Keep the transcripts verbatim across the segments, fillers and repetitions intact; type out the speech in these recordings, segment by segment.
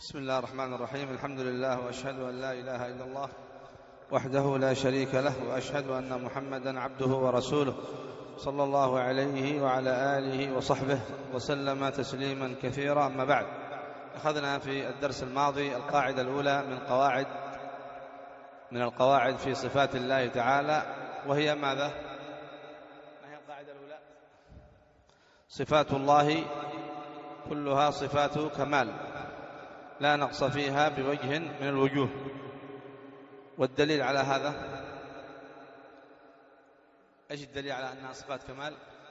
بسم الله الرحمن الرحيم. الحمد لله، وأشهد أن لا إله إلا الله وحده لا شريك له، وأشهد أن محمدا عبده ورسوله صلى الله عليه وعلى آله وصحبه وسلم تسليما كثيرا. أما بعد، أخذنا في الدرس الماضي القاعدة الأولى من قواعد من القواعد في صفات الله تعالى، وهي ماذا؟ ما هي القاعدة الأولى؟ صفات الله كلها صفات كمال لا نقص فيها بوجه من الوجوه. والدليل على هذا، ايش الدليل على انها صفات كمال؟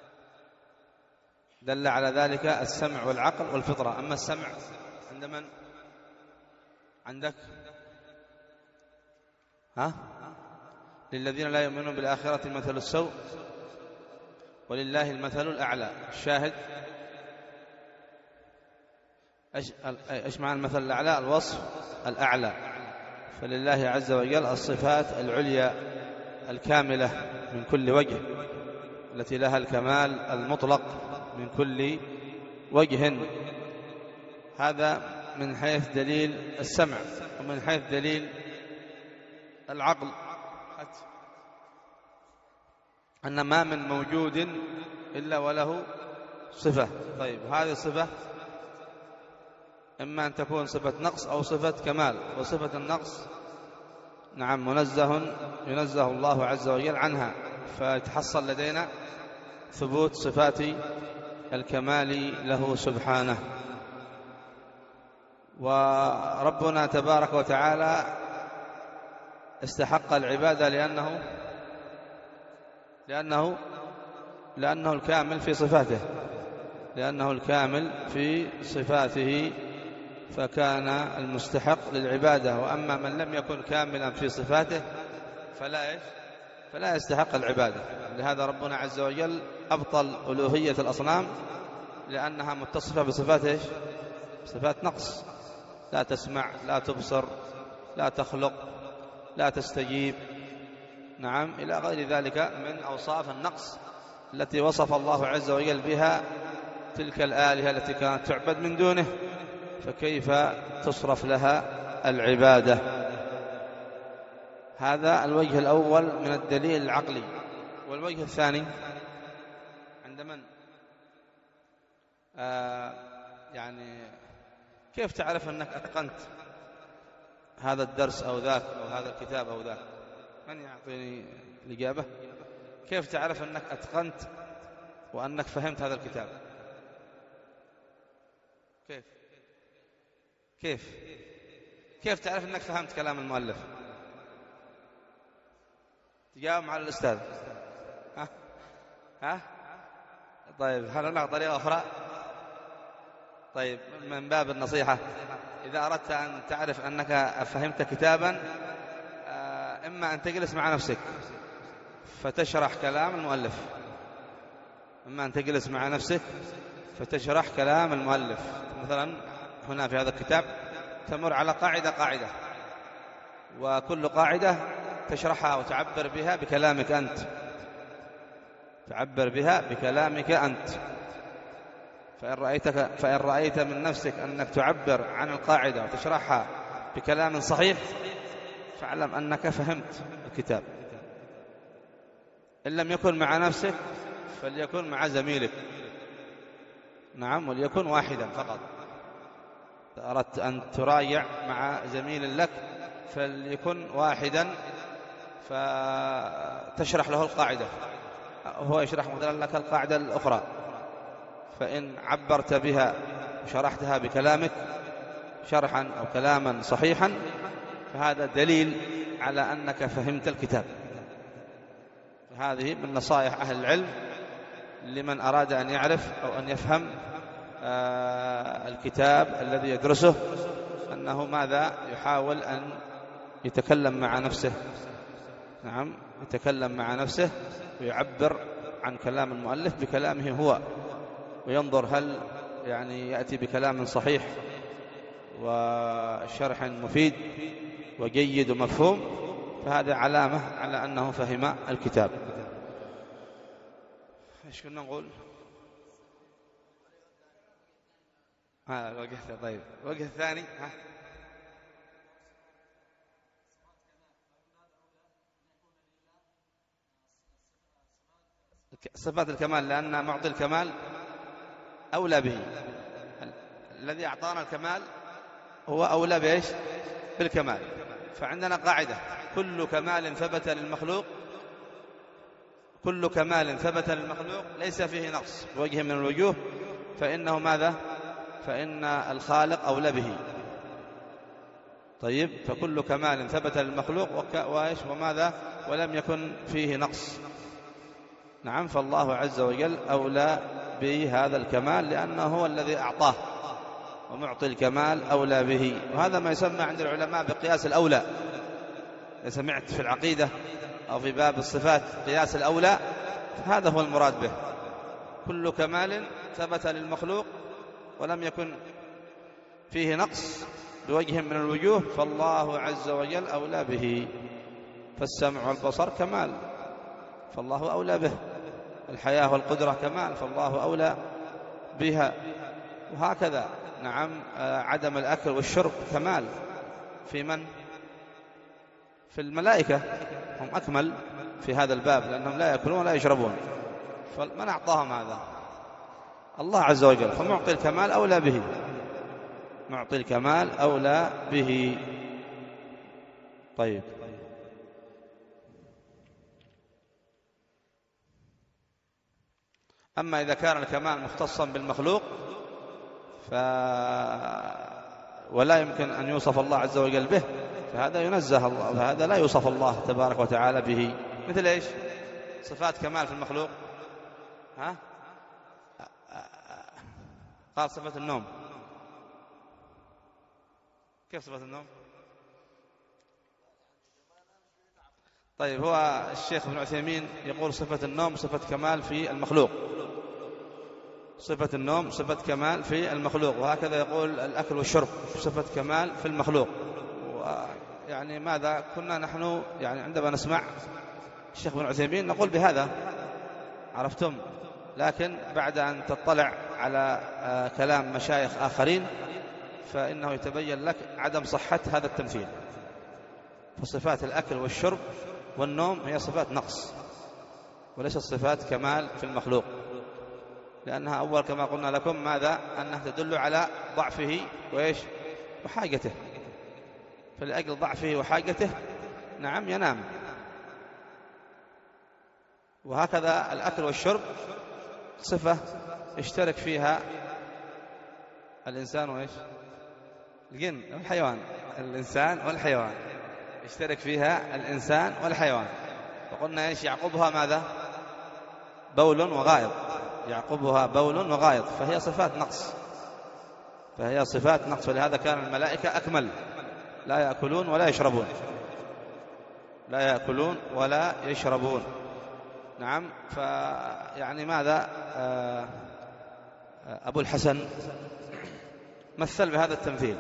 دل على ذلك السمع والعقل والفطرة. اما السمع عند من؟ عندك؟ ها؟ للذين لا يؤمنون بالآخرة مثل السوء ولله المثل الأعلى. الشاهد ايش ايش معنى المثل الأعلى؟ الوصف الأعلى. فلله عز وجل الصفات العليا الكاملة من كل وجه، التي لها الكمال المطلق من كل وجه. هذا من حيث دليل السمع. ومن حيث دليل العقل أن ما من موجود إلا وله صفة. طيب، هذه الصفة إما أن تكون صفة نقص أو صفة كمال. وصفة النقص نعم منزه ينزه الله عز وجل عنها، فيتحصل لدينا ثبوت صفات الكمال له سبحانه. وربنا تبارك وتعالى استحق العبادة لأنه لأنه لأنه الكامل في صفاته لأنه الكامل في صفاته فكان المستحق للعبادة. وأما من لم يكن كاملا في صفاته فلا إيش؟ فلا يستحق العبادة. لهذا ربنا عز وجل أبطل ألوهية الأصنام، لأنها متصفة بصفات إيش؟ صفات نقص. لا تسمع، لا تبصر، لا تخلق، لا تستجيب، نعم، إلى غير ذلك من أوصاف النقص التي وصف الله عز وجل بها تلك الآلهة التي كانت تعبد من دونه، فكيف تصرف لها العبادة؟ هذا الوجه الأول من الدليل العقلي. والوجه الثاني عند من؟ آه يعني كيف تعرف أنك أتقنت هذا الدرس أو ذاك أو هذا الكتاب أو ذاك؟ من يعطيني الإجابة؟ كيف تعرف أنك أتقنت وأنك فهمت هذا الكتاب؟ كيف كيف كيف تعرف أنك فهمت كلام المؤلف؟ تجاوب مع الأستاذ. ها ها طيب، هل هناك طريقة أخرى؟ طيب، من باب النصيحة، إذا أردت أن تعرف أنك فهمت كتابا، إما أن تجلس مع نفسك فتشرح كلام المؤلف إما أن تجلس مع نفسك فتشرح كلام المؤلف. مثلا هنا في هذا الكتاب تمر على قاعدة قاعدة، وكل قاعدة تشرحها وتعبر بها بكلامك أنت تعبر بها بكلامك أنت. فإن رأيتك فإن رأيت من نفسك أنك تعبر عن القاعدة وتشرحها بكلام صحيح، فاعلم أنك فهمت الكتاب. إن لم يكن مع نفسك فليكن مع زميلك، نعم، وليكن واحدا فقط. إذا أردت أن تراجع مع زميل لك فليكن واحدا، فتشرح له القاعدة، هو يشرح مثلا لك القاعدة الأخرى. فإن عبرت بها وشرحتها بكلامك شرحا أو كلاما صحيحا، فهذا دليل على أنك فهمت الكتاب. هذه من نصائح أهل العلم لمن أراد أن يعرف أو أن يفهم آه الكتاب الذي يدرسه، أنه ماذا يحاول أن يتكلم مع نفسه، نعم، يتكلم مع نفسه ويعبر عن كلام المؤلف بكلامه هو، وينظر هل يعني يأتي بكلام صحيح وشرح مفيد وجيد ومفهوم، فهذا علامة على أنه فهم الكتاب. إيش كنا نقول؟ ها وقفت. طيب الوجه الثاني ها صفات الكمال، لأن معطي الكمال أولى به. الذي أعطانا الكمال هو أولى بإيش؟ بالكمال. فعندنا قاعدة: كل كمال ثبت للمخلوق كل كمال ثبت للمخلوق ليس فيه نقص بوجه من الوجوه فإنه ماذا؟ فإن الخالق أولى به. طيب، فكل كمال ثبت للمخلوق وإيش وماذا ولم يكن فيه نقص. نعم، فالله عز وجل أولى بهذا الكمال لأنه هو الذي أعطاه، ومعطي الكمال أولى به. وهذا ما يسمى عند العلماء بقياس الأولى. إذا سمعت في العقيدة أو في باب الصفات قياس الأولى، هذا هو المراد به. كل كمال ثبت للمخلوق ولم يكن فيه نقص بوجه من الوجوه فالله عز وجل أولى به. فالسمع والبصر كمال فالله أولى به، الحياة والقدرة كمال فالله أولى بها، وهكذا. نعم، عدم الأكل والشرب كمال في من؟ في الملائكة، هم أكمل في هذا الباب لأنهم لا يأكلون ولا يشربون. فمن أعطاهم هذا؟ الله عز وجل. فمعطي الكمال أولى به، معطي الكمال أولى به. طيب، أما إذا كان الكمال مختصا بالمخلوق ف... ولا يمكن أن يوصف الله عز وجل به، فهذا ينزه الله، فهذا لا يوصف الله تبارك وتعالى به. مثل إيش؟ صفات كمال في المخلوق. ها؟ قال صفة النوم. كيف صفة النوم؟ طيب، هو الشيخ ابن عثيمين يقول صفة النوم صفة كمال في المخلوق، صفة النوم صفة كمال في المخلوق، وهكذا يقول الأكل والشرب صفة كمال في المخلوق. يعني ماذا كنا نحن يعني عندما نسمع الشيخ ابن عثيمين نقول بهذا، عرفتم؟ لكن بعد أن تطلع على كلام مشايخ آخرين فإنه يتبين لك عدم صحة هذا التمثيل. فصفات الأكل والشرب والنوم هي صفات نقص وليست صفات كمال في المخلوق، لأنها أول كما قلنا لكم ماذا؟ أنها تدل على ضعفه وإيش؟ وحاجته. فلأجل ضعفه وحاجته نعم ينام. وهكذا الأكل والشرب صفة اشترك فيها الإنسان وإيش؟ الجن والحيوان. الإنسان والحيوان اشترك فيها الإنسان والحيوان. وقلنا إيش؟ يعقبها ماذا؟ بول وغائط. يعقبها بول وغائط، فهي صفات نقص، فهي صفات نقص. ولهذا كان الملائكة أكمل، لا يأكلون ولا يشربون، لا يأكلون ولا يشربون. نعم، فيعني ماذا؟ أبو الحسن مثل بهذا التمثيل.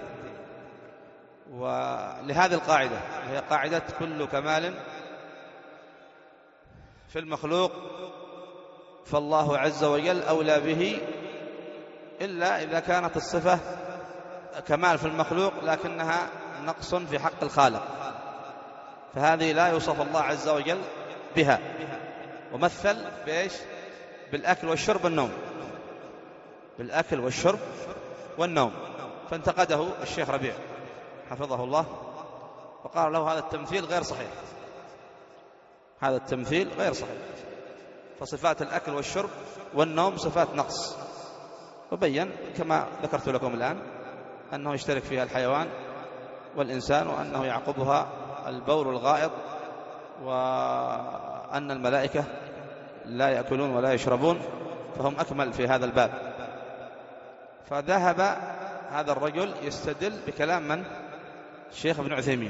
ولهذه القاعدة هي قاعدة كل كمال في المخلوق فالله عز وجل أولى به، إلا إذا كانت الصفة كمال في المخلوق لكنها نقص في حق الخالق، فهذه لا يوصف الله عز وجل بها. ومثل بإيش؟ بالأكل والشرب والنوم، بالأكل والشرب والنوم. فانتقده الشيخ ربيع حفظه الله وقال له هذا التمثيل غير صحيح، هذا التمثيل غير صحيح. فصفات الأكل والشرب والنوم صفات نقص، وبين كما ذكرت لكم الآن أنه يشترك فيها الحيوان والإنسان، وأنه يعقبها البول والغائط، وأن الملائكة لا يأكلون ولا يشربون، فهم أكمل في هذا الباب. فذهب هذا الرجل يستدل بكلام من؟ الشيخ ابن عثيمين،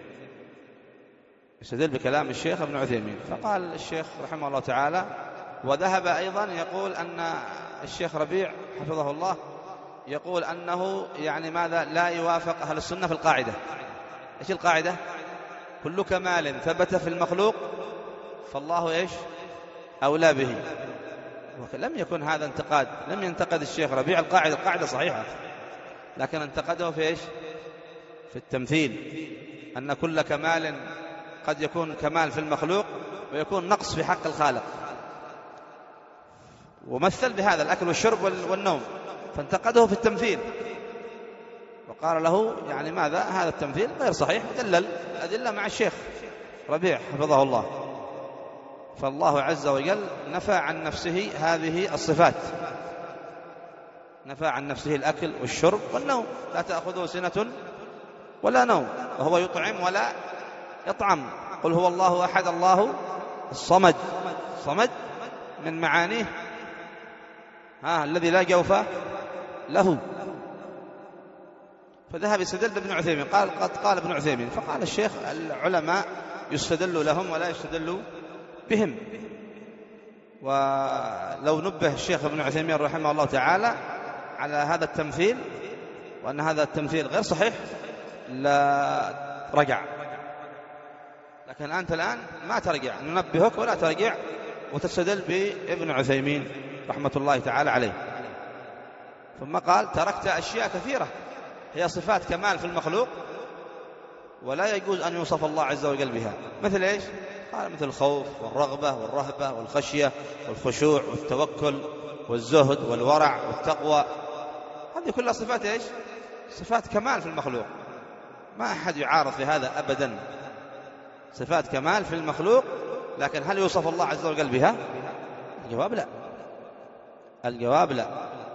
يستدل بكلام الشيخ ابن عثيمين. فقال الشيخ رحمه الله تعالى: وذهب أيضا يقول أن الشيخ ربيع حفظه الله يقول أنه يعني ماذا؟ لا يوافق أهل السنة في القاعدة. إيش القاعدة؟ كل كمال ثبت في المخلوق فالله إيش؟ أولى به. لم يكن هذا انتقاد، لم ينتقد الشيخ ربيع القاعدة، القاعدة صحيحة، لكن انتقده في إيش؟ في التمثيل، أن كل كمال قد يكون كمال في المخلوق ويكون نقص في حق الخالق، ومثل بهذا الأكل والشرب والنوم، فانتقده في التمثيل وقال له يعني ماذا هذا التمثيل غير صحيح، دلل الأدلة مع الشيخ ربيع حفظه الله. فالله عز وجل نفى عن نفسه هذه الصفات، نفى عن نفسه الأكل والشرب والنوم، لا تأخذه سنة ولا نوم، وهو يطعم ولا يطعم. قل هو الله أحد الله الصمد، صمد من معانيه ها الذي لا جوف له. فذهب يستدل ابن عثيمين، قال قد قال ابن عثيمين، فقال الشيخ العلماء يستدل لهم ولا يستدل بهم. ولو نبه الشيخ ابن عثيمين رحمه الله تعالى على هذا التمثيل وأن هذا التمثيل غير صحيح لا رجع، لكن أنت الآن ما ترجع، ننبهك ولا ترجع وتستدل بابن عثيمين رحمة الله تعالى عليه. ثم قال تركت أشياء كثيرة هي صفات كمال في المخلوق ولا يجوز أن يوصف الله عز وجل بها، مثل إيش؟ قال مثل الخوف والرغبة والرهبة والخشية والخشوع والتوكل والزهد والورع والتقوى، هذه كلها صفات إيش؟ صفات كمال في المخلوق، ما أحد يعارض في هذا أبدا، صفات كمال في المخلوق، لكن هل يوصف الله عز وجل بها؟ الجواب لا، الجواب لا.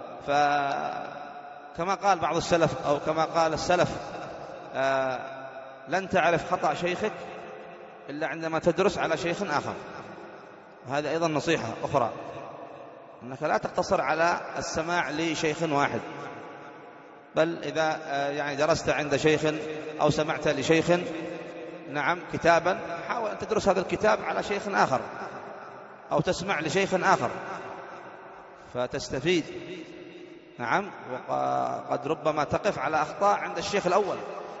فكما قال بعض السلف أو كما قال السلف آه لن تعرف خطأ شيخك إلا عندما تدرس على شيخ آخر. وهذا أيضا نصيحة أخرى، أنك لا تقتصر على السماع لشيخ واحد، بل إذا يعني درست عند شيخ أو سمعت لشيخ نعم كتابا، حاول أن تدرس هذا الكتاب على شيخ آخر أو تسمع لشيخ آخر فتستفيد. نعم، وقد ربما تقف على أخطاء عند الشيخ الأول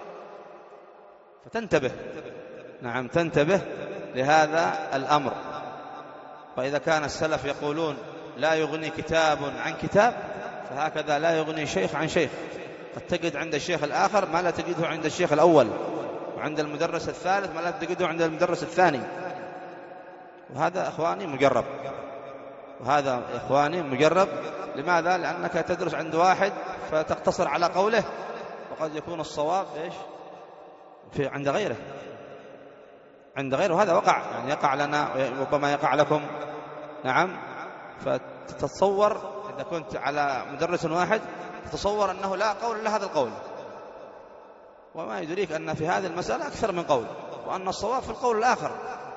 فتنتبه، نعم تنتبه لهذا الأمر. وإذا كان السلف يقولون لا يغني كتاب عن كتاب، فهكذا لا يغني شيخ عن شيخ، قد تجد عند الشيخ الآخر ما لا تجده عند الشيخ الأول، وعند المدرس الثالث ما لا تجده عند المدرس الثاني. وهذا إخواني مجرب، وهذا إخواني مجرب. لماذا؟ لأنك تدرس عند واحد فتقتصر على قوله، وقد يكون الصواب إيش في عند غيره، عند غيره. وهذا وقع، يعني يقع لنا وربما يقع لكم. نعم، فتتصور إذا كنت على مدرس واحد تتصور أنه لا قول إلا هذا القول، وما يدريك أن في هذه المسألة أكثر من قول، وأن الصواب في القول الآخر.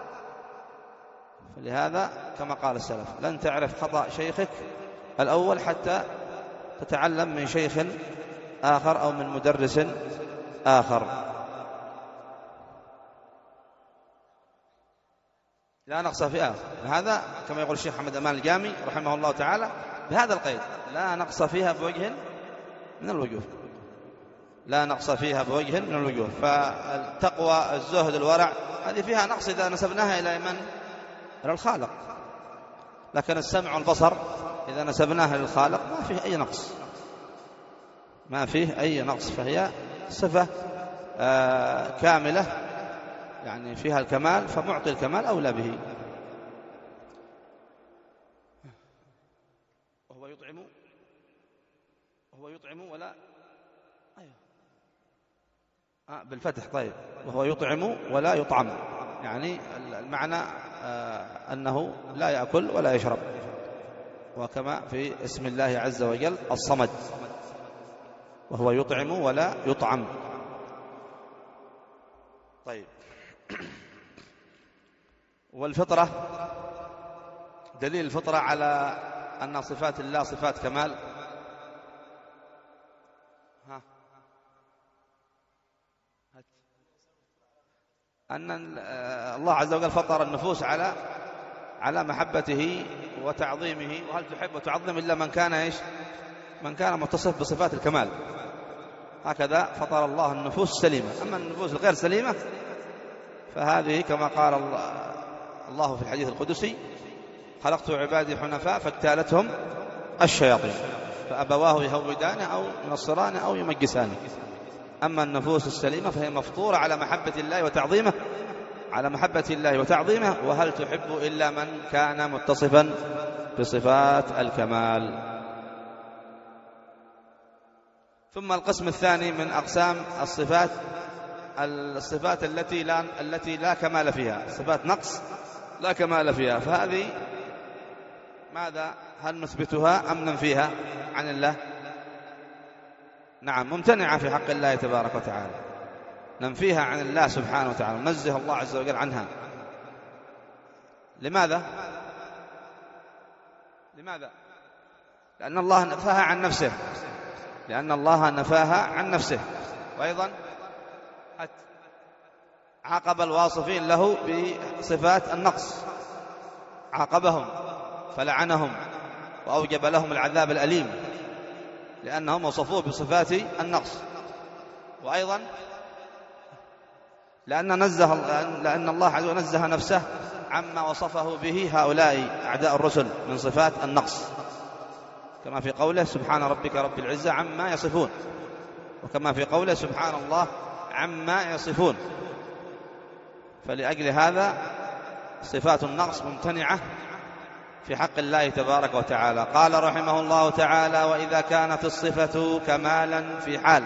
فلهذا كما قال السلف لن تعرف خطأ شيخك الأول حتى تتعلم من شيخ آخر أو من مدرس آخر. لا نقص في آخر، هذا كما يقول الشيخ محمد أمان الجامي رحمه الله تعالى بهذا القيد: لا نقص فيها بوجه من الوجوه، لا نقص فيها بوجه من الوجوه. فالتقوى الزهد الورع هذه فيها نقص إذا نسبناها إلى من؟ إلى الخالق، لكن السمع والبصر إذا نسبناها للخالق ما فيه أي نقص، ما فيه أي نقص، فهي صفة آه كاملة يعني فيها الكمال، فمعطي الكمال أولى به. وهو يطعم وهو يطعم ولا أيوه آه بالفتح. طيب، وهو يطعم ولا يطعم، يعني المعنى آه أنه لا يأكل ولا يشرب، وكما في اسم الله عز وجل الصمد، وهو يطعم ولا يطعم. طيب، والفطرة، دليل الفطرة على أن صفات الله صفات كمال. ها أن الله عز وجل فطر النفوس على على محبته وتعظيمه، وهل تحب وتعظم إلا من كان إيش؟ من كان متصف بصفات الكمال. هكذا فطر الله النفوس سليمة. أما النفوس الغير سليمة فهذه كما قال الله في الحديث القدسي: خلقت عبادي حنفاء فاجتالتهم الشياطين. فأبواه يهودانه أو ينصرانه أو يمجسانه. أما النفوس السليمة فهي مفطورة على محبة الله وتعظيمه على محبة الله وتعظيمه. وهل تحب إلا من كان متصفا بصفات الكمال. ثم القسم الثاني من أقسام الصفات الصفات التي لا التي لا كمال فيها، صفات نقص لا كمال فيها، فهذه ماذا هل نثبتها أم ننفيها عن الله؟ نعم، ممتنعة في حق الله تبارك وتعالى، ننفيها عن الله سبحانه وتعالى، ننزه الله عز وجل عنها. لماذا؟ لماذا؟ لأن الله نفاها عن نفسه لأن الله نفاها عن نفسه. وأيضا عاقب الواصفين له بصفات النقص، عاقبهم فلعنهم وأوجب لهم العذاب الأليم لأنهم وصفوه بصفات النقص. وأيضا لأن, نزه لأن الله عز وجل نزه نفسه عما وصفه به هؤلاء أعداء الرسل من صفات النقص، كما في قوله سبحان ربك رب العزة عما يصفون، وكما في قوله سبحان الله عما يصفون. فلأجل هذا صفات النقص ممتنعة في حق الله تبارك وتعالى. قال رحمه الله تعالى: وإذا كانت الصفة كمالا في حال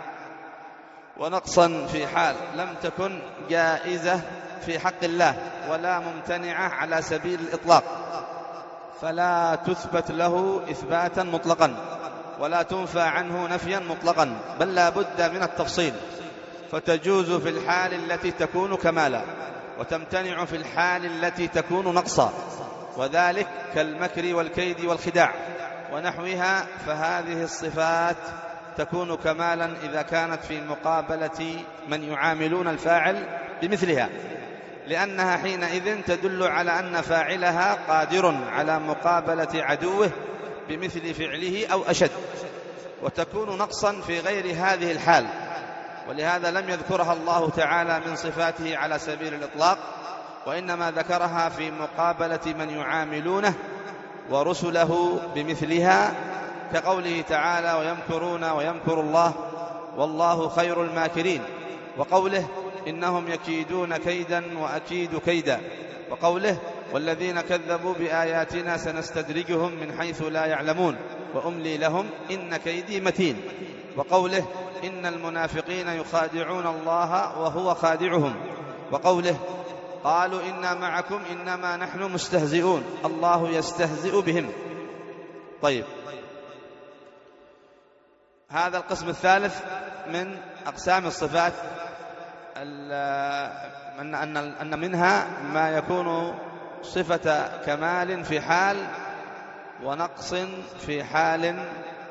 ونقصا في حال لم تكن جائزة في حق الله ولا ممتنعة على سبيل الإطلاق، فلا تثبت له إثباتا مطلقا ولا تنفى عنه نفيا مطلقا، بل لا بد من التفصيل، فتجوز في الحال التي تكون كمالا وتمتنع في الحال التي تكون نقصا، وذلك كالمكر والكيد والخداع ونحوها. فهذه الصفات تكون كمالا إذا كانت في مقابلة من يعاملون الفاعل بمثلها، لأنها حينئذ تدل على أن فاعلها قادر على مقابلة عدوه بمثل فعله أو أشد، وتكون نقصا في غير هذه الحال. ولهذا لم يذكرها الله تعالى من صفاته على سبيل الإطلاق، وإنما ذكرها في مقابلة من يعاملونه ورسله بمثلها، كقوله تعالى: ويمكرون ويمكر الله والله خير الماكرين، وقوله: إنهم يكيدون كيدا وأكيد كيدا، وقوله: والذين كذبوا بآياتنا سنستدرجهم من حيث لا يعلمون وأملي لهم إن كيدي متين، وقوله: إن المنافقين يخادعون الله وهو خادعهم، وقوله: قالوا إنا معكم إنما نحن مستهزئون الله يستهزئ بهم. طيب، هذا القسم الثالث من أقسام الصفات، أن منها ما يكون صفة كمال في حال ونقص في حال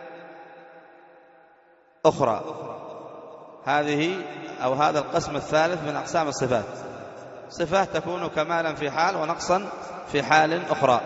أخرى. هذه أو هذا القسم الثالث من أقسام الصفات، صفة تكون كمالا في حال ونقصا في حال أخرى.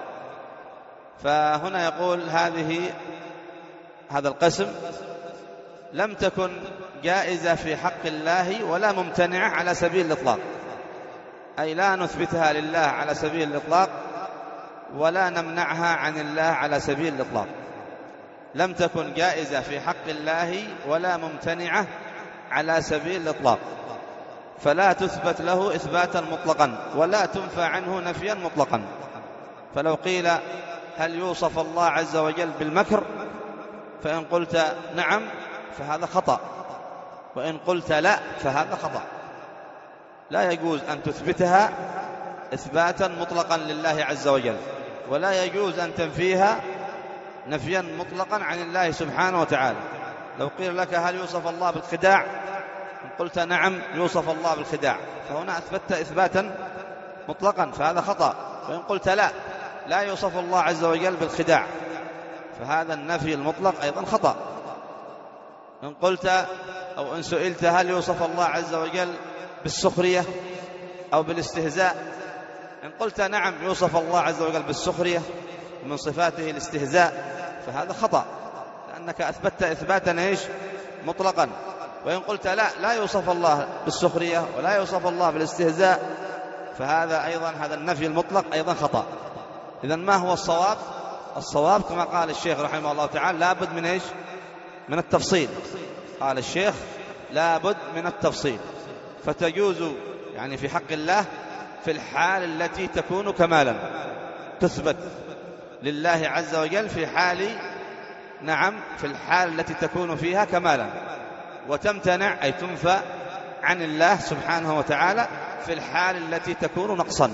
فهنا يقول هذه هذا القسم لم تكن جائزة في حق الله ولا ممتنعة على سبيل الإطلاق، أي لا نثبتها لله على سبيل الإطلاق ولا نمنعها عن الله على سبيل الإطلاق. لم تكن جائزة في حق الله ولا ممتنعة على سبيل الإطلاق، فلا تثبت له إثباتا مطلقا ولا تنفى عنه نفيا مطلقا. فلو قيل: هل يوصف الله عز وجل بالمكر؟ فإن قلت نعم فهذا خطأ، وإن قلت لا فهذا خطأ. لا يجوز أن تثبتها إثباتا مطلقا لله عز وجل، ولا يجوز أن تنفيها نفيا مطلقا عن الله سبحانه وتعالى. لو قيل لك: هل يوصف الله بالخداع؟ إن قلت نعم يوصف الله بالخداع، فهنا أثبتت إثباتا مطلقا، فهذا خطأ. وإن قلت لا لا يوصف الله عز وجل بالخداع، فهذا النفي المطلق أيضا خطأ. إن قلت أو إن سئلت: هل يوصف الله عز وجل بالسخرية أو بالاستهزاء؟ إن قلت نعم يوصف الله عز وجل بالسخرية ومن صفاته الاستهزاء، فهذا خطأ، لأنك أثبتت إثباتا إيش؟ مطلقا. وإن قلت لا لا يوصف الله بالسخرية ولا يوصف الله بالاستهزاء، فهذا أيضا هذا النفي المطلق أيضا خطأ. إذن ما هو الصواب؟ الصواب كما قال الشيخ رحمه الله تعالى لابد من إيش؟ من التفصيل. قال الشيخ لابد من التفصيل، فتجوز يعني في حق الله في الحال التي تكون كمالا، تثبت لله عز وجل في حال، نعم، في الحال التي تكون فيها كمالا، وتمتنع أي تنفى عن الله سبحانه وتعالى في الحال التي تكون نقصا.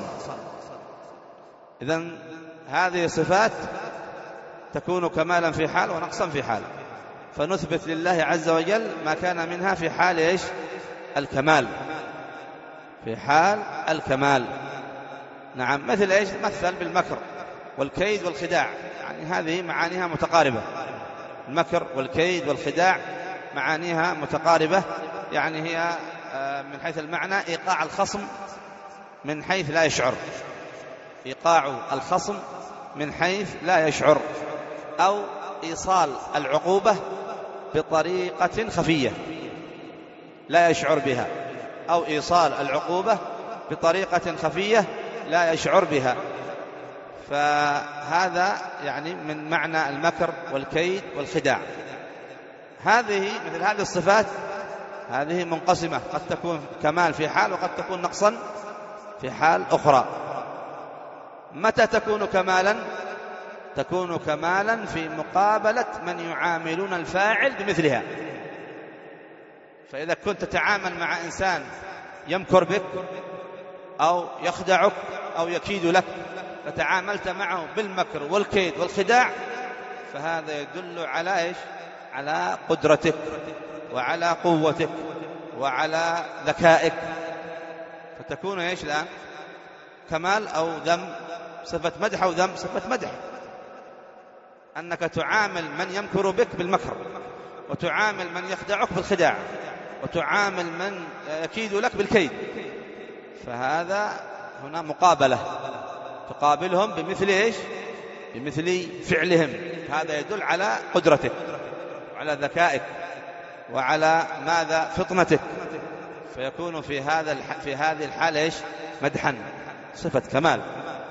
إذن هذه صفات تكون كمالا في حال ونقصا في حال، فنثبت لله عز وجل ما كان منها في حال إيش؟ الكمال، في حال الكمال. نعم، مثل إيش؟ مثل بالمكر والكيد والخداع، يعني هذه معانيها متقاربة. المكر والكيد والخداع معانيها متقاربة، يعني هي من حيث المعنى إيقاع الخصم من حيث لا يشعر، إيقاع الخصم من حيث لا يشعر، أو إيصال العقوبة بطريقة خفية لا يشعر بها، أو إيصال العقوبة بطريقة خفية لا يشعر بها. فهذا يعني من معنى المكر والكيد والخداع. هذه مثل هذه الصفات هذه منقسمة، قد تكون كمال في حال وقد تكون نقصا في حال أخرى. متى تكون كمالا؟ تكون كمالا في مقابلة من يعاملون الفاعل بمثلها. فإذا كنت تتعامل مع إنسان يمكر بك أو يخدعك أو يكيد لك، فتعاملت معه بالمكر والكيد والخداع، فهذا يدل على إيش؟ على قدرتك وعلى قوتك وعلى ذكائك، فتكون إيش الآن؟ كمال أو ذم؟ صفة مدح أو ذم؟ صفة مدح، أنك تعامل من يمكر بك بالمكر، وتعامل من يخدعك بالخداع، وتعامل من يكيد لك بالكيد. فهذا هنا مقابلة، تقابلهم بمثل إيش؟ بمثل فعلهم. هذا يدل على قدرتك وعلى ذكائك وعلى ماذا؟ فطنتك. فيكون في هذا في هذه الحالة إيش؟ مدحا، صفة كمال.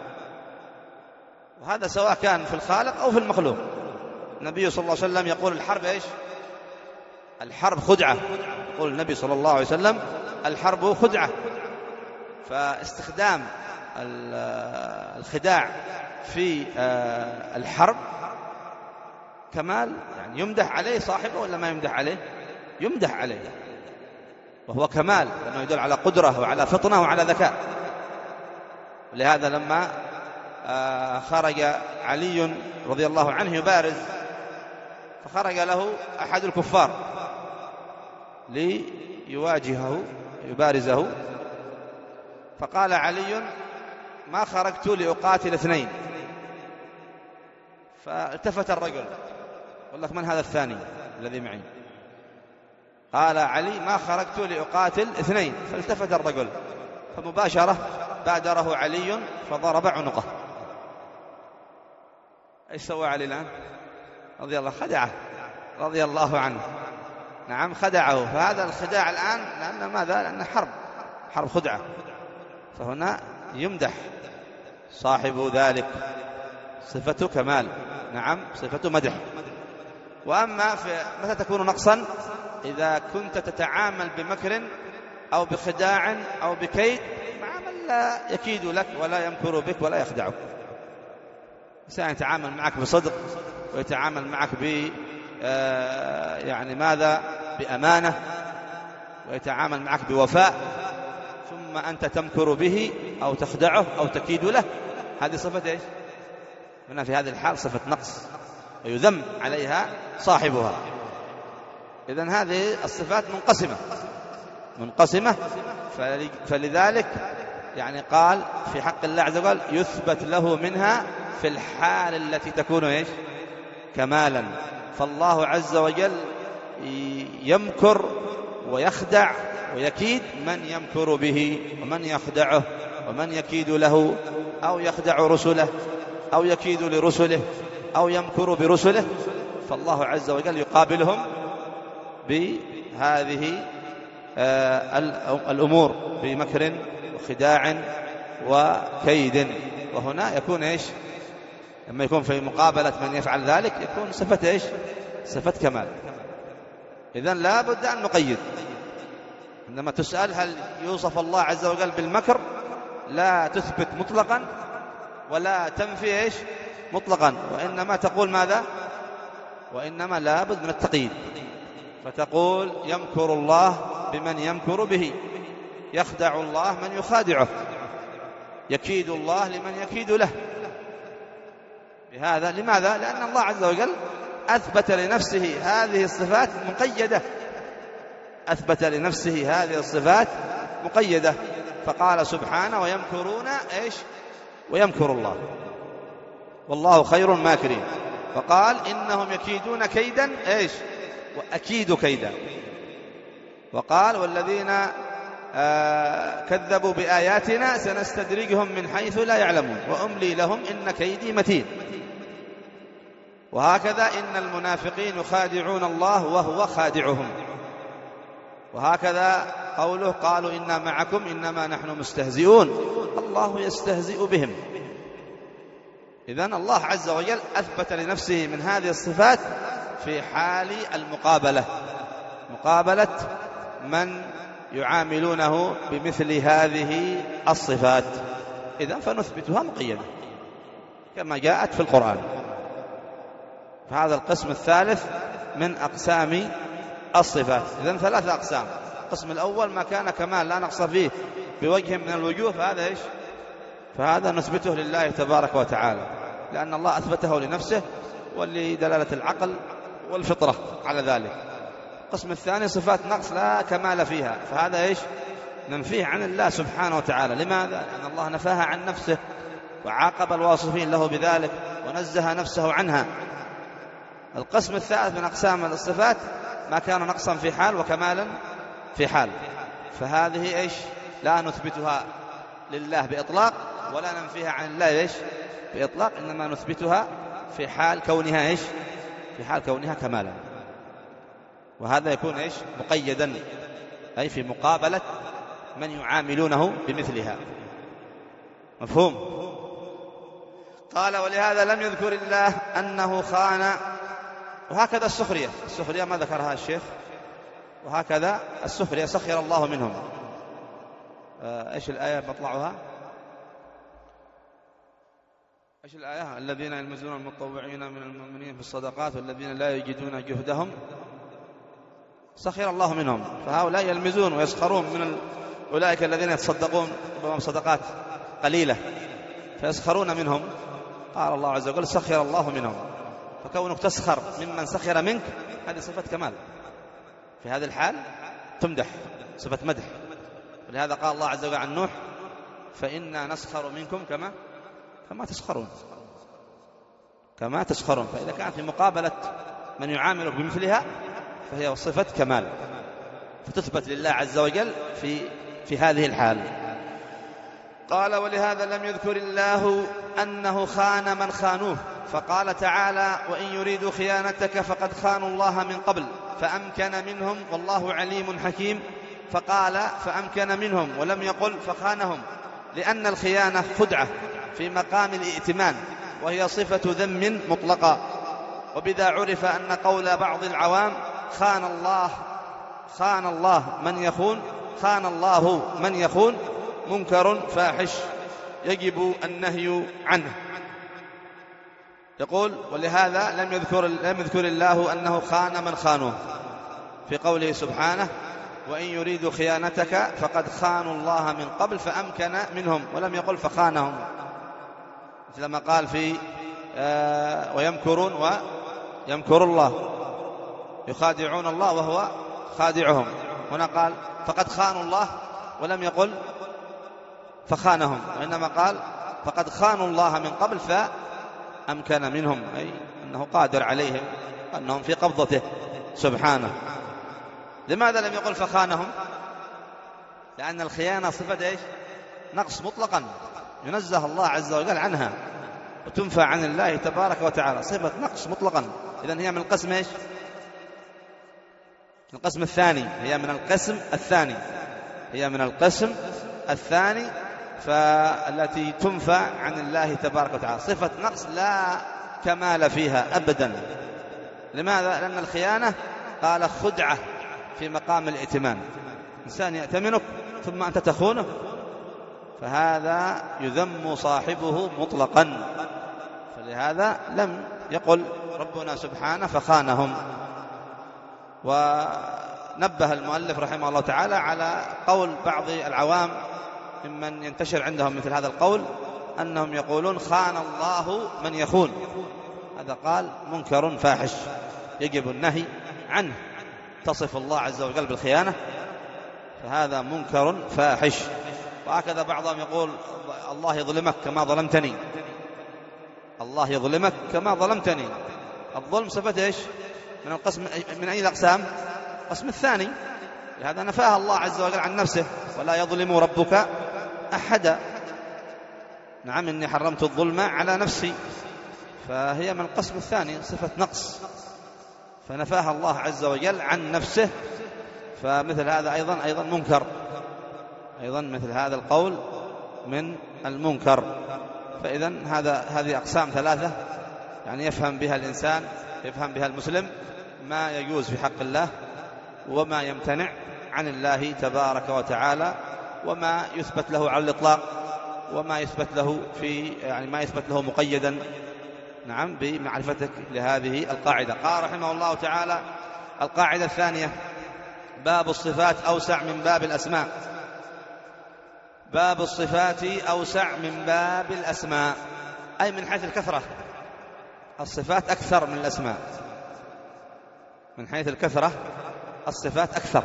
وهذا سواء كان في الخالق أو في المخلوق. النبي صلى الله عليه وسلم يقول الحرب إيش؟ الحرب خدعة. يقول النبي صلى الله عليه وسلم الحرب خدعة. فاستخدام الخداع في الحرب كمال، يعني يمدح عليه صاحبه ولا ما يمدح عليه؟ يمدح عليه، وهو كمال، لأنه يدل على قدرة وعلى فطنة وعلى ذكاء. ولهذا لما خرج علي رضي الله عنه يبارز، فخرج له أحد الكفار ليواجهه يبارزه، فقال علي ما خرجت لأقاتل اثنين. فالتفت الرجل قال لك من هذا الثاني الذي معي؟ قال علي ما خرجت لأقاتل اثنين. فالتفت الرجل، فمباشرة بادره علي فضرب عنقه. ايش سوى علي الآن؟ رضي الله خدعه رضي الله عنه. نعم خدعه. فهذا الخداع الآن لأن ماذا؟ لأن حرب حرب خدعة. فهنا يمدح صاحب ذلك، صفة كمال، نعم صفة مدح. وأما في متى تكون نقصا؟ إذا كنت تتعامل بمكر أو بخداع أو بكيد مع من لا يكيد لك ولا يمكر بك ولا يخدعك. إنسان يتعامل معك بصدق ويتعامل معك ب يعني ماذا؟ بأمانة، ويتعامل معك بوفاء، ثم أنت تمكر به أو تخدعه أو تكيد له، هذه صفة إيش؟ هنا في هذه الحال صفة نقص، ويذم عليها صاحبها. إذن هذه الصفات منقسمة منقسمة فلذلك يعني قال في حق الله عز وجل يثبت له منها في الحال التي تكون إيش؟ كمالا. فالله عز وجل يمكر ويخدع ويكيد من يمكر به ومن يخدعه ومن يكيد له، أو يخدع رسله أو يكيد لرسله أو يمكر برسله. فالله عز وجل يقابلهم بهذه الأمور بمكر وخداع وكيد. وهنا يكون إيش؟ لما يكون في مقابلة من يفعل ذلك يكون صفة إيش؟ صفة كمال. إذن لا بد أن نقيد. عندما تسأل هل يوصف الله عز وجل بالمكر، لا تثبت مطلقا ولا تنفي إيش؟ مطلقا، وإنما تقول ماذا؟ وإنما لا بد من التقييد، فتقول يمكر الله بمن يمكر به، يخدع الله من يخادعه، يكيد الله لمن يكيد له. بهذا لماذا؟ لأن الله عز وجل أثبت لنفسه هذه الصفات مقيدة، أثبت لنفسه هذه الصفات مقيدة، فقال سبحانه ويمكرون إيش؟ ويمكر الله والله خير الماكرين. فقال إنهم يكيدون كيدا إيش؟ وأكيد كيدا. وقال والذين آه كذبوا بآياتنا سنستدرجهم من حيث لا يعلمون وأملي لهم إن كيدي متين. وهكذا إن المنافقين يخادعون الله وهو خادعهم. وهكذا قوله قالوا إنا معكم إنما نحن مستهزئون الله يستهزئ بهم. إذن الله عز وجل أثبت لنفسه من هذه الصفات في حال المقابلة، مقابلة من يعاملونه بمثل هذه الصفات. إذن فنثبتها مقيدة كما جاءت في القرآن. فهذا القسم الثالث من أقسام الصفات. إذن ثلاثة أقسام. القسم الأول ما كان كمال لا نقص فيه بوجه من الوجوه، فهذا إيش؟ فهذا نثبته لله تبارك وتعالى، لأن الله أثبته لنفسه ولدلالة العقل والفطرة على ذلك. القسم الثاني صفات نقص لا كمال فيها، فهذا إيش؟ ننفيه عن الله سبحانه وتعالى. لماذا؟ لأن الله نفاها عن نفسه وعاقب الواصفين له بذلك ونزه نفسه عنها. القسم الثالث من أقسام الصفات ما كان نقصا في حال وكمالا في حال، فهذه إيش؟ لا نثبتها لله بإطلاق ولا ننفيها عن الله إيش؟ بإطلاق، إنما نثبتها في حال كونها إيش؟ في حال كونها كمالا. وهذا يكون إيش؟ مقيدا، أي في مقابلة من يعاملونه بمثلها. مفهوم؟ قال ولهذا لم يذكر الله أنه خان. وهكذا السخرية، السخرية ما ذكرها الشيخ. وهكذا السخرية سخر الله منهم. إيش الآية مطلعها؟ إيش الآية؟ الذين يلمزون المتطوعين من المؤمنين في الصدقات والذين لا يجدون جهدهم سخر الله منهم. فهؤلاء يلمزون ويسخرون من أولئك الذين يتصدقون بصدقات قليلة فيسخرون منهم. قال الله عز وجل سخر الله منهم. فكونك تسخر ممن سخر منك هذه صفة كمال، في هذه الحال تمدح، صفة مدح. ولهذا قال الله عز وجل عن نوح فإنا نسخر منكم كما كما تسخرون، كما تسخرون. فإذا كانت في مقابلة من يعاملك بمثلها فهي صفة كمال، فتثبت لله عز وجل في في هذه الحال. قال ولهذا لم يذكر الله أنه خان من خانوه، فقال تعالى وإن يريدوا خيانتك فقد خانوا الله من قبل فأمكن منهم والله عليم حكيم. فقال فأمكن منهم ولم يقل فخانهم، لأن الخيانة خدعة في مقام الائتمان وهي صفة ذم مطلقة. وبذا عرف أن قول بعض العوام خان الله خان الله من يخون خان الله من يخون منكر فاحش يجب النهي عنه. يقول ولهذا لم يذكر لم يذكر الله أنه خان من خانوه في قوله سبحانه وإن يريدوا خيانتك فقد خانوا الله من قبل فأمكن منهم، ولم يقل فخانهم، مثل ما قال في آه ويمكرون ويمكر الله، يخادعون الله وهو خادعهم. هنا قال فقد خانوا الله ولم يقل فخانهم، وإنما قال فقد خانوا الله من قبل فأمكن منهم، أي أنه قادر عليهم، أنهم في قبضته سبحانه. لماذا لم يقل فخانهم؟ لأن الخيانة صفة إيش؟ نقص مطلقا ينزه الله عز وجل عنها وتنفى عن الله تبارك وتعالى، صفة نقص مطلقا. إذن هي من القسم إيش؟ القسم الثاني، هي من القسم الثاني هي من القسم الثاني فالتي تنفى عن الله تبارك وتعالى. صفة نقص لا كمال فيها أبدا. لماذا؟ لأن الخيانة قال خدعة في مقام الائتمان، إنسان يأتمنك ثم أنت تخونه، فهذا يذم صاحبه مطلقا. فلهذا لم يقل ربنا سبحانه فخانهم. ونبه المؤلف رحمه الله تعالى على قول بعض العوام ممن ينتشر عندهم مثل هذا القول، أنهم يقولون خان الله من يخون. هذا قال منكر فاحش يجب النهي عنه. تصف الله عز وجل بالخيانة، فهذا منكر فاحش. وهكذا بعضهم يقول الله يظلمك كما ظلمتني، الله يظلمك كما ظلمتني. الظلم صفة إيش؟ من القسم من أي الأقسام؟ القسم الثاني. لهذا نفاها الله عز وجل عن نفسه، ولا يظلم ربك أحدا. نعم إني حرمت الظلم على نفسي، فهي من القسم الثاني، صفة نقص، فنفاها الله عز وجل عن نفسه. فمثل هذا أيضا أيضا منكر، أيضا مثل هذا القول من المنكر. فإذا هذا هذه أقسام ثلاثة يعني يفهم بها الإنسان، يفهم بها المسلم ما يجوز في حق الله وما يمتنع عن الله تبارك وتعالى، وما يثبت له على الإطلاق وما يثبت له في يعني ما يثبت له مقيدا. نعم بمعرفتك لهذه القاعدة. قال رحمه الله تعالى القاعدة الثانية: باب الصفات أوسع من باب الأسماء. باب الصفات أوسع من باب الأسماء، أي من حيث الكثرة. الصفات أكثر من الأسماء، من حيث الكثرة الصفات أكثر،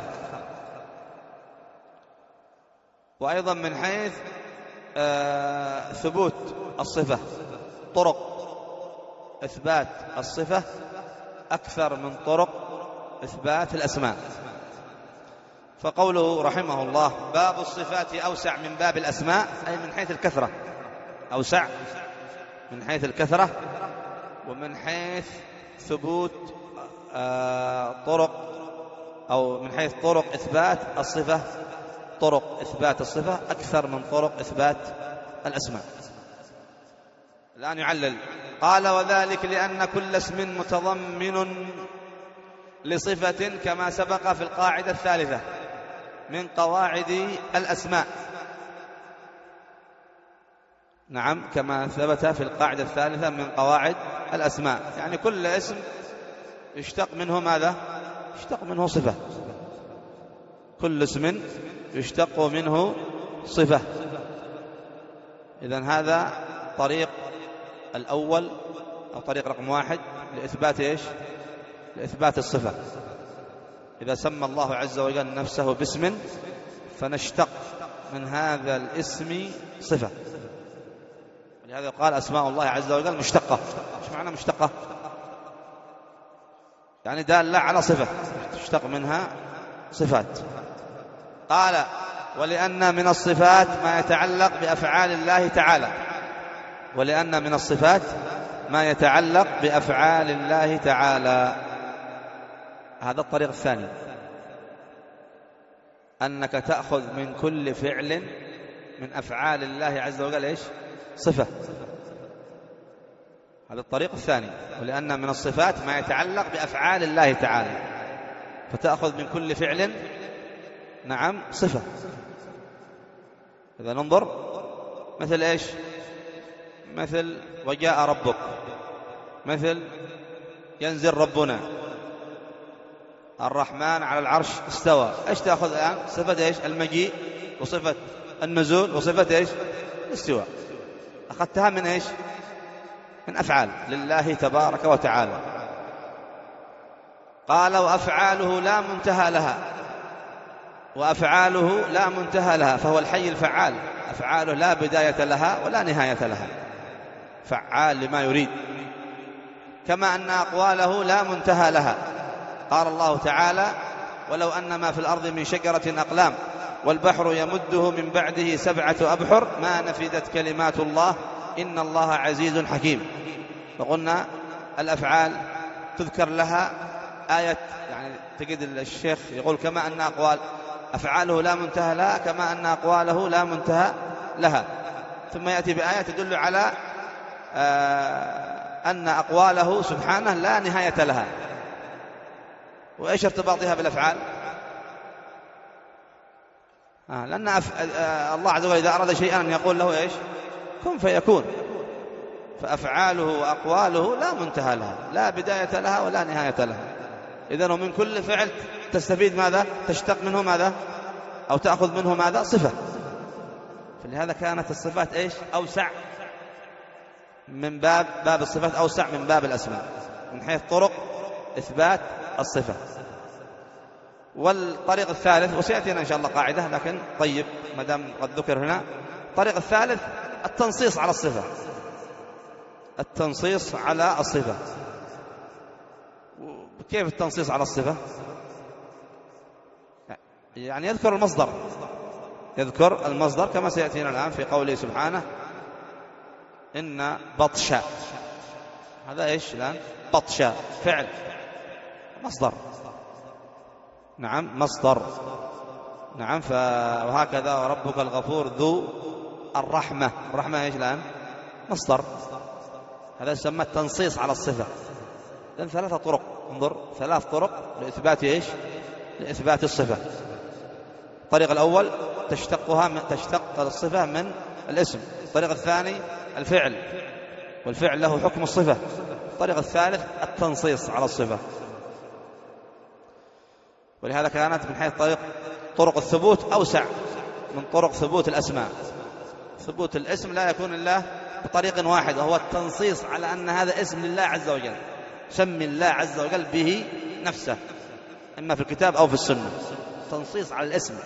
وأيضا من حيث آه ثبوت الصفة، طرق إثبات الصفة أكثر من طرق إثبات الأسماء. فقوله رحمه الله باب الصفات أوسع من باب الأسماء، أي من حيث الكثرة، أوسع من حيث الكثرة ومن حيث ثبوت آه طرق، أو من حيث طرق إثبات الصفة، طرق إثبات الصفة أكثر من طرق إثبات الأسماء. الآن يعلل. قال وذلك لأن كل اسم متضمن لصفة كما سبق في القاعدة الثالثة من قواعد الأسماء. نعم كما ثبت في القاعدة الثالثة من قواعد الأسماء، يعني كل اسم يشتق منه ماذا؟ يشتق منه صفة. كل اسم يشتق منه صفة. إذن هذا طريق الأول أو طريق رقم واحد لإثبات إيش؟ لإثبات الصفة. إذا سمى الله عز وجل نفسه باسم فنشتق من هذا الاسم صفة. ولهذا قال أسماء الله عز وجل مشتقة. إيش معنى مشتقة؟ يعني دالة على صفة تشتق منها صفات. قال ولأن من الصفات ما يتعلق بأفعال الله تعالى، ولأن من الصفات ما يتعلق بأفعال الله تعالى. هذا الطريق الثاني، أنك تأخذ من كل فعل من أفعال الله عز وجل إيش؟ صفة. هذا الطريق الثاني، ولأن من الصفات ما يتعلق بأفعال الله تعالى، فتأخذ من كل فعل نعم صفة. إذا ننظر مثل إيش؟ مثل وجاء ربك، مثل ينزل ربنا، الرحمن على العرش استوى. إيش تأخذ الآن؟ صفة إيش؟ المجيء، وصفة النزول، وصفة إيش؟ الاستواء. أخذتها من إيش؟ من أفعال لله تبارك وتعالى. قال وأفعاله لا منتهى لها، وأفعاله لا منتهى لها، فهو الحي الفعال. أفعاله لا بداية لها ولا نهاية لها، فعال لما يريد. كما أن أقواله لا منتهى لها. قال الله تعالى ولو أن ما في الأرض من شجرة أقلام والبحر يمده من بعده سبعة أبحر ما نفدت كلمات الله إن الله عزيز حكيم. فقلنا الأفعال تذكر لها آية، يعني تجد الشيخ يقول كما أن أقوال أفعاله لا منتهى لها، كما أن أقواله لا منتهى لها، ثم يأتي بآية تدل على أن أقواله سبحانه لا نهاية لها. وإيش ارتباطها بالأفعال؟ آه لأن أف... آه الله عز وجل إذا أراد شيئا أن يقول له إيش؟ كن فيكون. فأفعاله وأقواله لا منتهى لها، لا بداية لها ولا نهاية لها. إذن ومن كل فعل تستفيد ماذا؟ تشتق منه ماذا؟ أو تأخذ منه ماذا؟ صفة. فلهذا كانت الصفات إيش؟ أوسع من باب باب الصفات، أوسع من باب الأسماء من حيث طرق إثبات الصفة. والطريق الثالث، وسيأتينا إن شاء الله قاعدة، لكن طيب ما دام قد ذكر هنا، الطريق الثالث التنصيص على الصفة. التنصيص على الصفة. كيف التنصيص على الصفة؟ يعني يذكر المصدر، يذكر المصدر كما سيأتينا الآن في قوله سبحانه إن بطشا. هذا إيش الآن؟ بطشا فعل مصدر. نعم مصدر. نعم. وهكذا وربك الغفور ذو الرحمة. الرحمة إيش الآن؟ مصدر. هذا يسمى التنصيص على الصفة. لأن ثلاثة طرق، انظر، ثلاث طرق لإثبات إيش؟ لإثبات الصفة. الطريق الأول تشتقها من تشتق الصفة من الاسم. الطريق الثاني الفعل، والفعل له حكم الصفة. الطريق الثالث التنصيص على الصفة. ولهذا كانت من حيث طريق طرق الثبوت أوسع من طرق ثبوت الأسماء. ثبوت الاسم لا يكون إلا بطريق واحد، وهو التنصيص على أن هذا اسم لله عز وجل، سمي الله عز وجل به نفسه، إما في الكتاب أو في السنة. تنصيص على الاسم.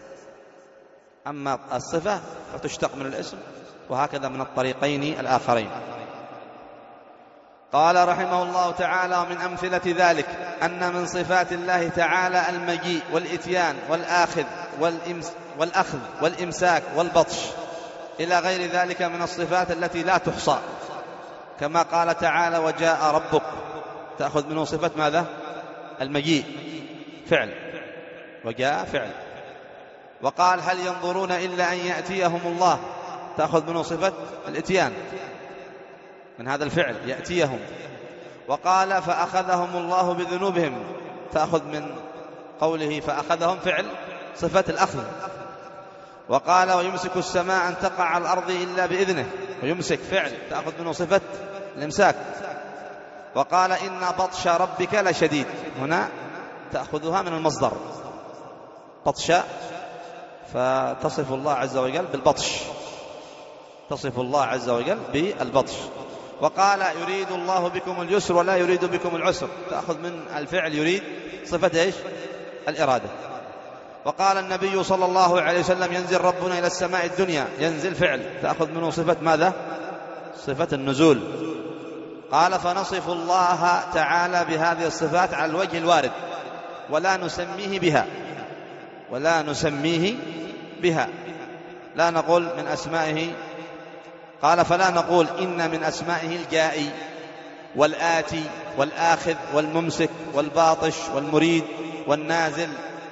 أما الصفة فتشتق من الاسم، وهكذا من الطريقين الآخرين. قال رحمه الله تعالى: ومن أمثلة ذلك أن من صفات الله تعالى المجيء والإتيان والآخذ والإمس والأخذ والإمساك والبطش إلى غير ذلك من الصفات التي لا تحصى، كما قال تعالى: وجاء ربك، تأخذ منه صفة ماذا؟ المجيء فعل، وجاء فعل. وقال: هل ينظرون إلا أن يأتيهم الله، تأخذ منه صفة الإتيان من هذا الفعل يأتيهم. وقال: فأخذهم الله بذنوبهم، تأخذ من قوله فأخذهم فعل صفة الأخذ. وقال: ويمسك السماء أن تقع على الأرض إلا بإذنه، ويمسك فعل تأخذ منه صفة الإمساك. وقال: إن بطش ربك لشديد، هنا تأخذها من المصدر بطش، فتصف الله عز وجل بالبطش، تصف الله عز وجل بالبطش. وقال: يريد الله بكم اليسر ولا يريد بكم العسر، تأخذ من الفعل يريد صفة إيش؟ الإرادة. وقال النبي صلى الله عليه وسلم: ينزل ربنا إلى السماء الدنيا، ينزل فعل تأخذ منه صفة ماذا؟ صفة النزول. قال: فنصف الله تعالى بهذه الصفات على الوجه الوارد، ولا نسميه بها، ولا نسميه بها، لا نقول من أسمائه. قال: فلا نقول إن من أسمائه الجائي والآتي والآخذ والممسك والباطش والمريد والنازل،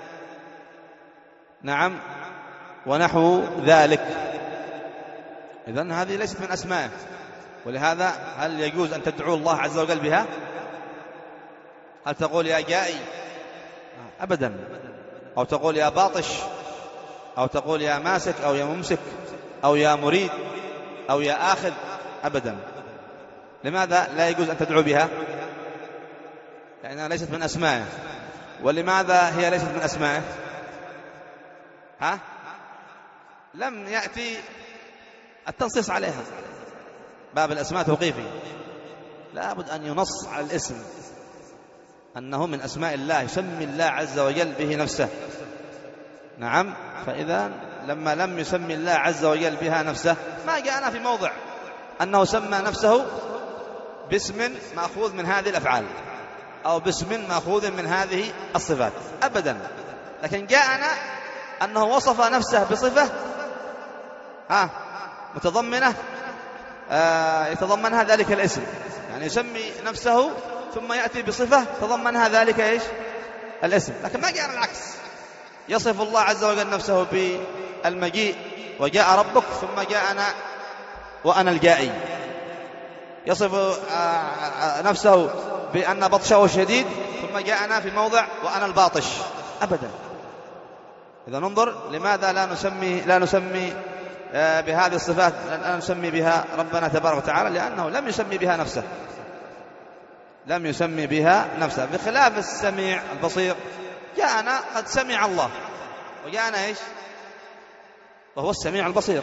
نعم، ونحو ذلك. إذن هذه ليست من أسمائه. ولهذا هل يجوز أن تدعو الله عز وجل بها؟ هل تقول يا جائي؟ أبدا. أو تقول يا باطش، أو تقول يا ماسك، أو يا ممسك، أو يا مريد، أو يا آخذ، أبدا. لماذا لا يجوز أن تدعو بها؟ لأنها ليست من أسمائه. ولماذا هي ليست من أسمائه؟ ها؟ لم يأتي التنصيص عليها. باب الأسماء توقيفي، لا بد أن ينص على الاسم أنه من أسماء الله، يسمي الله عز وجل به نفسه. نعم. فإذا لما لم يسمي الله عز وجل بها نفسه، ما جاءنا في موضع أنه سمى نفسه باسم مأخوذ من هذه الأفعال أو باسم مأخوذ من هذه الصفات، أبدا. لكن جاءنا أنه وصف نفسه بصفة ها متضمنة آه يتضمنها ذلك الاسم، يعني يسمي نفسه ثم يأتي بصفة تضمنها ذلك إيش؟ الاسم. لكن ما جاءنا العكس، يصف الله عز وجل نفسه بالمجيء وجاء ربك ثم جاءنا وأنا الجائي، يصف نفسه بأن بطشه شديد ثم جاءنا في موضع وأنا الباطش أبدا. إذا ننظر لماذا لا نسمي لا نسمي بهذه الصفات، لا نسمي بها ربنا تبارك وتعالى، لأنه لم يسمي بها نفسه، لم يسمي بها نفسه. بخلاف السميع البصير، جاءنا قد سمع الله وجاءنا إيش؟ وهو السميع البصير.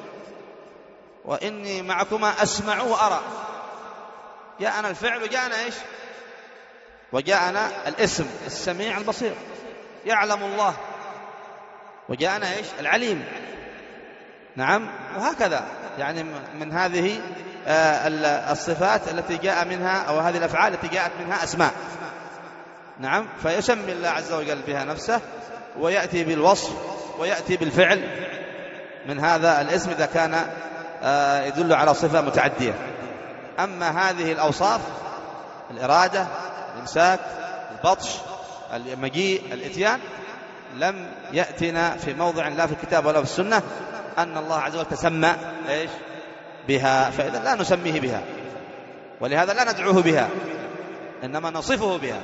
وإني معكما أسمع وأرى، جاءنا الفعل وجاءنا إيش؟ وجاءنا الاسم السميع البصير، يعلم الله، وجاءنا إيش؟ العليم. نعم، وهكذا يعني من هذه الصفات التي جاء منها، أو هذه الأفعال التي جاءت منها أسماء. نعم، فيسمي الله عز وجل بها نفسه، ويأتي بالوصف ويأتي بالفعل من هذا الاسم إذا كان يدل على صفة متعدية. أما هذه الأوصاف، الإرادة، الإمساك، البطش، المجيء، الإتيان، لم يأتنا في موضع لا في الكتاب ولا في السنة أن الله عز وجل تسمى إيش؟ بها، فإذا لا نسميه بها، ولهذا لا ندعوه بها، إنما نصفه بها،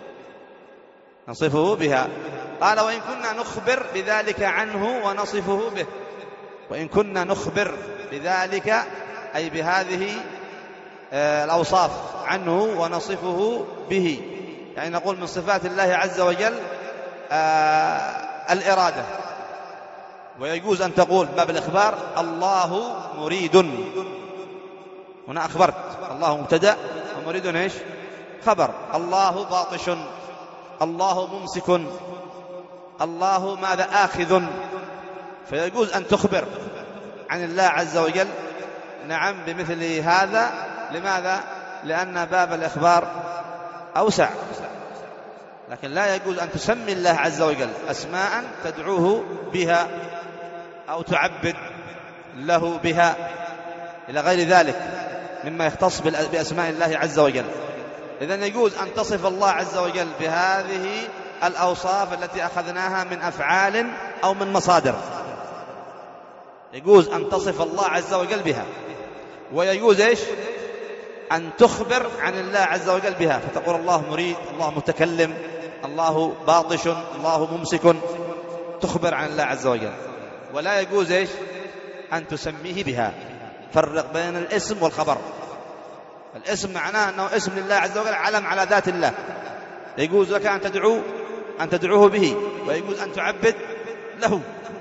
نصفه بها. قال: وإن كنا نخبر بذلك عنه ونصفه به. وإن كنا نخبر بذلك أي بهذه الأوصاف عنه ونصفه به، يعني نقول من صفات الله عز وجل الإرادة، ويجوز أن تقول باب الإخبار الله مريد، هنا أخبرت، الله مبتدأ ومريد إيش؟ خبر. الله باطش، الله ممسك، الله ماذا؟ آخذ. فيجوز أن تخبر عن الله عز وجل نعم بمثل هذا. لماذا؟ لأن باب الإخبار أوسع، لكن لا يجوز أن تسمي الله عز وجل أسماء تدعوه بها أو تعبد له بها إلى غير ذلك مما يختص بأسماء الله عز وجل. إذن يجوز أن تصف الله عز وجل بهذه الأوصاف التي أخذناها من أفعال أو من مصادر، يجوز أن تصف الله عز وجل بها، ويجوز إيش؟ أن تخبر عن الله عز وجل بها، فتقول الله مريد، الله متكلم، الله باطش، الله ممسك، تخبر عن الله عز وجل. ولا يجوز إيش؟ أن تسميه بها. فرق بين الاسم والخبر. الاسم معناه أنه اسم لله عز وجل، علم على ذات الله، يجوز لك أن تدعو أن تدعوه به، ويجوز أن تعبد له.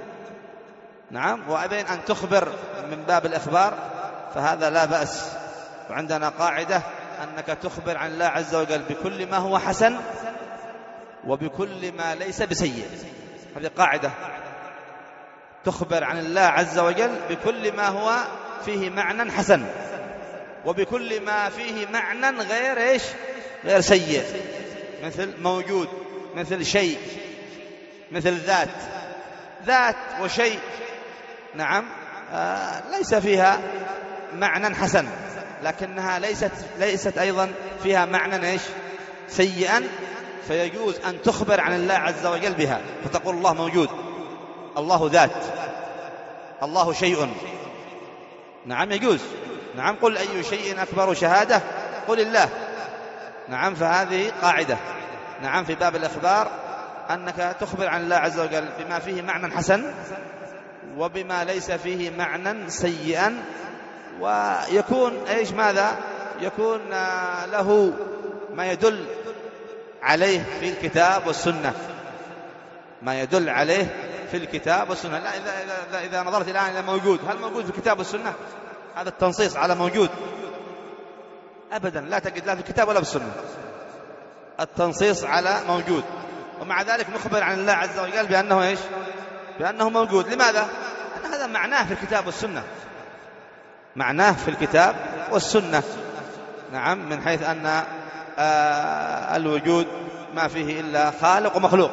نعم، وأبين أن تخبر من باب الإخبار فهذا لا بأس. وعندنا قاعدة أنك تخبر عن الله عز وجل بكل ما هو حسن وبكل ما ليس بسيء. هذه قاعدة، تخبر عن الله عز وجل بكل ما هو فيه معنى حسن وبكل ما فيه معنى غير إيش؟ غير سيء، مثل موجود، مثل شيء، مثل ذات. ذات وشيء نعم آه ليس فيها معنى حسن، لكنها ليست ليست أيضا فيها معنى إيش؟ سيئا، فيجوز أن تخبر عن الله عز وجل بها، فتقول الله موجود، الله ذات، الله شيء. نعم يجوز. نعم، قل أي شيء أكبر شهادة؟ قل الله. نعم، فهذه قاعدة. نعم، في باب الإخبار أنك تخبر عن الله عز وجل بما فيه معنى حسن وبما ليس فيه معنى سيئا، ويكون إيش؟ ماذا؟ يكون له ما يدل عليه في الكتاب والسنة، ما يدل عليه في الكتاب والسنة. لا، إذا, إذا, إذا نظرت الآن إلى موجود، هل موجود في الكتاب والسنة؟ هذا التنصيص على موجود أبدا لا تجد لا في الكتاب ولا في السنة التنصيص على موجود، ومع ذلك نخبر عن الله عز وجل بأنه إيش؟ بأنه موجود. لماذا؟ لأن هذا معناه في الكتاب والسنة، معناه في الكتاب والسنة. نعم، من حيث أن آه الوجود ما فيه إلا خالق ومخلوق.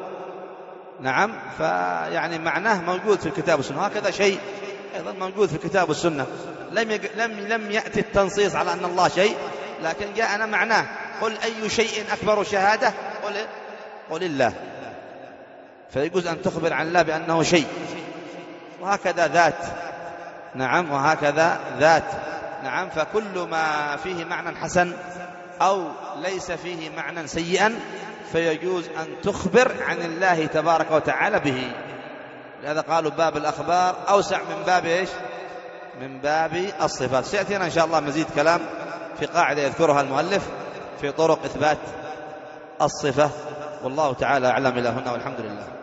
نعم، فيعني معناه موجود في الكتاب والسنة. هكذا شيء أيضا موجود في الكتاب والسنة، لم يج... لم لم يأتي التنصيص على أن الله شيء، لكن جاءنا معناه. قل أي شيء أكبر شهادة؟ قل قل الله. فيجوز أن تخبر عن الله بأنه شيء، وهكذا ذات. نعم وهكذا ذات. نعم فكل ما فيه معنى حسن أو ليس فيه معنى سيئا فيجوز أن تخبر عن الله تبارك وتعالى به. لهذا قالوا باب الأخبار أوسع من باب إيش؟ من باب الصفات. سيأتينا إن شاء الله مزيد كلام في قاعدة يذكرها المؤلف في طرق إثبات الصفة، والله تعالى أعلم. إلى هنا والحمد لله.